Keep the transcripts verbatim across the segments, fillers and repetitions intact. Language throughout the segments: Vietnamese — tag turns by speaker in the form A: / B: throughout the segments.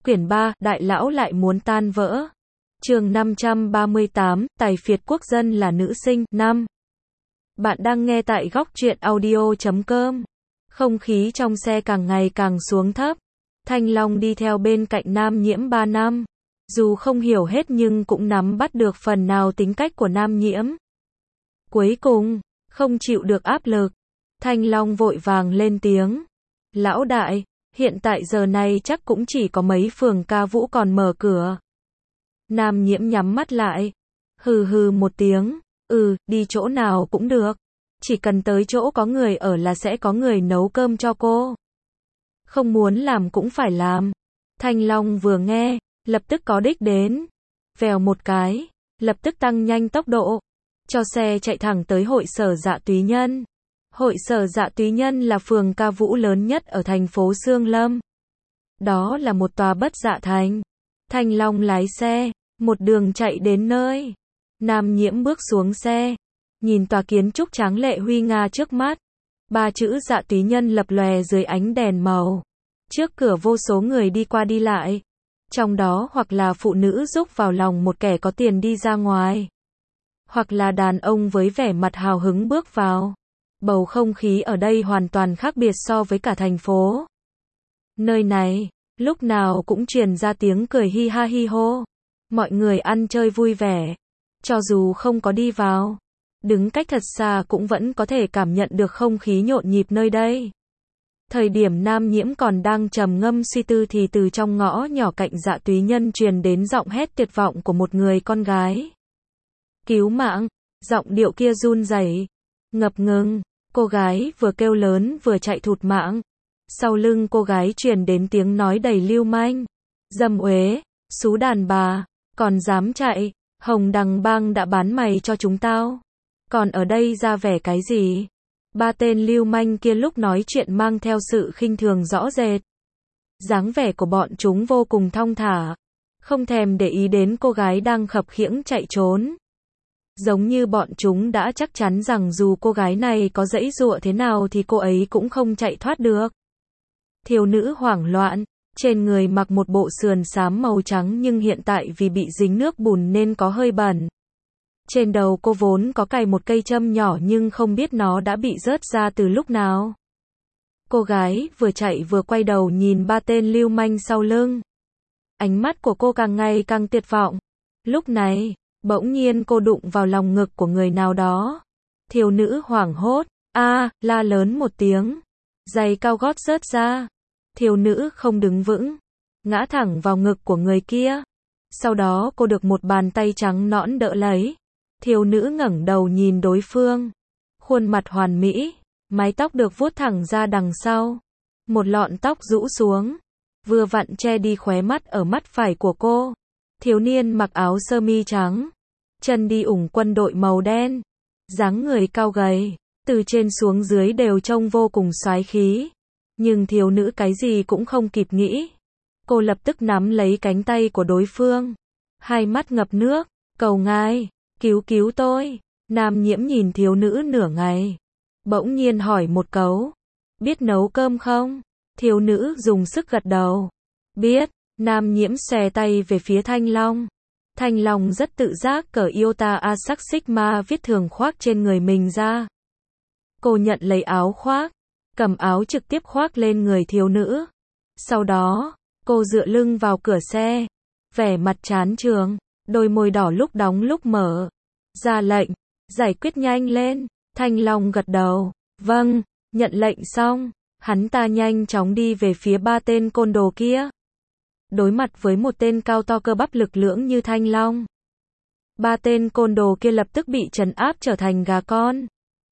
A: Quyển ba, Đại lão lại muốn tan vỡ. Chương năm trăm ba mươi tám, Tài phiệt quốc dân là nữ sinh. năm. Bạn đang nghe tại góc truyện audio chấm com. Không khí trong xe càng ngày càng xuống thấp. Thanh Long đi theo bên cạnh Nam Nhiễm ba năm. Dù không hiểu hết nhưng cũng nắm bắt được phần nào tính cách của Nam Nhiễm. Cuối cùng, không chịu được áp lực, Thanh Long vội vàng lên tiếng. Lão đại, hiện tại giờ này chắc cũng chỉ có mấy phường ca vũ còn mở cửa. Nam Nhiễm nhắm mắt lại. Hừ hừ một tiếng. Ừ, đi chỗ nào cũng được. Chỉ cần tới chỗ có người ở là sẽ có người nấu cơm cho cô. Không muốn làm cũng phải làm. Thanh Long vừa nghe, lập tức có đích đến. Vèo một cái, lập tức tăng nhanh tốc độ. Cho xe chạy thẳng tới hội sở Dạ Túy Nhân. Hội sở Dạ Túy Nhân là phường ca vũ lớn nhất ở thành phố Xương Lâm. Đó là một tòa bất dạ thành. Thanh Long lái xe, một đường chạy đến nơi. Nam Nhiễm bước xuống xe, nhìn tòa kiến trúc tráng lệ huy nga trước mắt. Ba chữ Dạ Túy Nhân lập lòe dưới ánh đèn màu. Trước cửa vô số người đi qua đi lại. Trong đó hoặc là phụ nữ giúp vào lòng một kẻ có tiền đi ra ngoài. Hoặc là đàn ông với vẻ mặt hào hứng bước vào. Bầu không khí ở đây hoàn toàn khác biệt so với cả thành phố. Nơi này, lúc nào cũng truyền ra tiếng cười hi ha hi hô. Mọi người ăn chơi vui vẻ. Cho dù không có đi vào, đứng cách thật xa cũng vẫn có thể cảm nhận được không khí nhộn nhịp nơi đây. Thời điểm Nam Nhiễm còn đang trầm ngâm suy tư thì từ trong ngõ nhỏ cạnh Dạ Túy Nhân truyền đến giọng hét tuyệt vọng của một người con gái. Cứu mạng! Giọng điệu kia run rẩy, ngập ngừng. Cô gái vừa kêu lớn vừa chạy thụt mạng. Sau lưng cô gái truyền đến tiếng nói đầy lưu manh. Dâm uế, xú đàn bà, còn dám chạy, Hồng Đằng Bang đã bán mày cho chúng tao. Còn ở đây ra vẻ cái gì? Ba tên lưu manh kia lúc nói chuyện mang theo sự khinh thường rõ rệt. Dáng vẻ của bọn chúng vô cùng thong thả, không thèm để ý đến cô gái đang khập khiễng chạy trốn. Giống như bọn chúng đã chắc chắn rằng dù cô gái này có giãy giụa thế nào thì cô ấy cũng không chạy thoát được. Thiếu nữ hoảng loạn, trên người mặc một bộ sườn xám màu trắng nhưng hiện tại vì bị dính nước bùn nên có hơi bẩn. Trên đầu cô vốn có cài một cây châm nhỏ nhưng không biết nó đã bị rớt ra từ lúc nào. Cô gái vừa chạy vừa quay đầu nhìn ba tên lưu manh sau lưng. Ánh mắt của cô càng ngày càng tuyệt vọng. Lúc này, bỗng nhiên cô đụng vào lòng ngực của người nào đó. Thiếu nữ hoảng hốt, a, la lớn một tiếng. Giày cao gót rớt ra. Thiếu nữ không đứng vững, ngã thẳng vào ngực của người kia. Sau đó cô được một bàn tay trắng nõn đỡ lấy. Thiếu nữ ngẩng đầu nhìn đối phương. Khuôn mặt hoàn mỹ, mái tóc được vuốt thẳng ra đằng sau. Một lọn tóc rũ xuống, vừa vặn che đi khóe mắt ở mắt phải của cô. Thiếu niên mặc áo sơ mi trắng, chân đi ủng quân đội màu đen. Dáng người cao gầy, từ trên xuống dưới đều trông vô cùng soái khí. Nhưng thiếu nữ cái gì cũng không kịp nghĩ. Cô lập tức nắm lấy cánh tay của đối phương. Hai mắt ngập nước, cầu ngài, cứu cứu tôi. Nam Nhiễm nhìn thiếu nữ nửa ngày. Bỗng nhiên hỏi một câu. Biết nấu cơm không? Thiếu nữ dùng sức gật đầu. Biết. Nam Nhiễm xòe tay về phía Thanh Long. Thanh Long rất tự giác cởi Iota Asac Sigma viết thường khoác trên người mình ra. Cô nhận lấy áo khoác, cầm áo trực tiếp khoác lên người thiếu nữ. Sau đó, cô dựa lưng vào cửa xe, vẻ mặt chán chường, đôi môi đỏ lúc đóng lúc mở. Ra lệnh, giải quyết nhanh lên. Thanh Long gật đầu. Vâng, nhận lệnh xong, hắn ta nhanh chóng đi về phía ba tên côn đồ kia. Đối mặt với một tên cao to cơ bắp lực lưỡng như Thanh Long, ba tên côn đồ kia lập tức bị trấn áp trở thành gà con.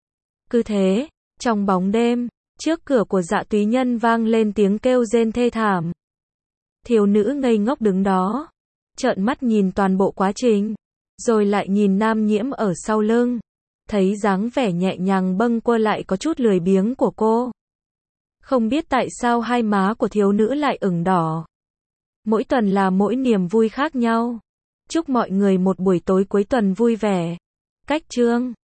A: Cứ thế, trong bóng đêm, trước cửa của Dạ Túy Nhân vang lên tiếng kêu rên thê thảm. Thiếu nữ ngây ngốc đứng đó, trợn mắt nhìn toàn bộ quá trình, rồi lại nhìn Nam Nhiễm ở sau lưng, thấy dáng vẻ nhẹ nhàng bâng quơ lại có chút lười biếng của cô. Không biết tại sao hai má của thiếu nữ lại ửng đỏ. Mỗi tuần là mỗi niềm vui khác nhau. Chúc mọi người một buổi tối cuối tuần vui vẻ. Cách chương